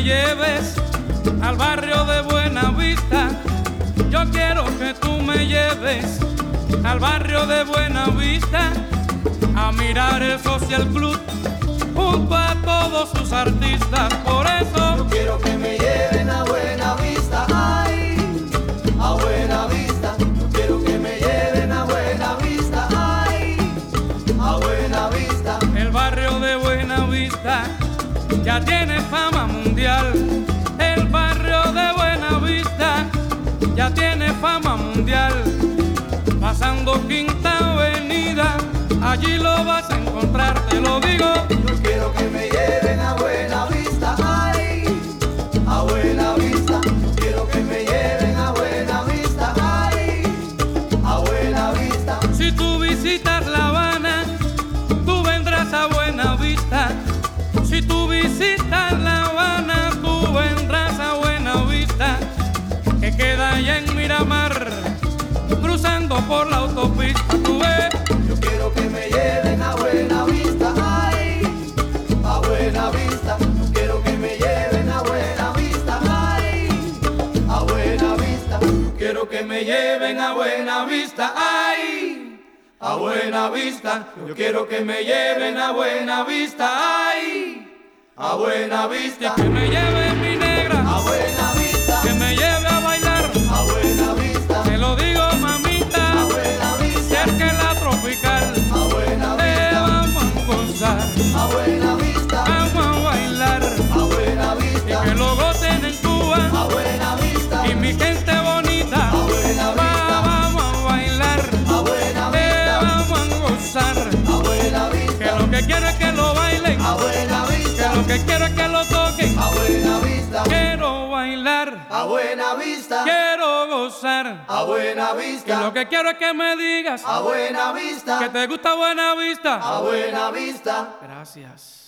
me lleves al barrio de Buenavista. Yo quiero que tú me lleves al barrio de Buenavista a mirar el Social Club junto a todos sus artistas. Por eso yo quiero que me lleven a Buenavista, ay, a Buenavista. Yo quiero que me lleven a Buenavista, ay, a Buenavista. el barrio de Buenavista ya tiene fama mundial. El barrio de Buenavista ya tiene fama mundial. Pasando Quinta Avenida, allí lo vas a encontrar, te lo digo. Yo quiero que me lleven a Buenavista, ay, a Buenavista. Yo quiero que me lleven a Buenavista, ay, a Buenavista. Si tú visitas La Habana, tú vendrás a Buenavista. Si tú visitas La Habana, tú vendrás a Buenavista, que queda allá en Miramar, cruzando por la autopista. Tú ves, Yo quiero que me lleven a Buenavista, ay, a Buenavista. Yo quiero que me lleven a Buenavista, ay, a Buenavista. Yo quiero que me lleven a Buenavista, ay, a Buenavista. Yo quiero que me lleven a Buenavista, ay, a Buenavista. que me lleve mi negra, A Buenavista, que me lleve a bailar. a Buenavista, Te lo digo, a mamita, Buenavista, cerca en la tropical. a Te Buenavista, vamos a gozar, a Buenavista, vamos a bailar a y Buenavista, que lo gocen en Cuba. a Buenavista, Y mi gente bonita, a Buenavista, vamos a bailar, a te Buenavista, vamos a gozar. a Que Buenavista, lo que quiero es que lo bailen, a que Buenavista, lo que quiero es que lo toquen. a Buenavista, Quiero bailar, a Buenavista, quiero gozar. a Que Buenavista, lo que quiero es que me digas a que Buenavista, te gusta Buenavista. a Buenavista. Gracias.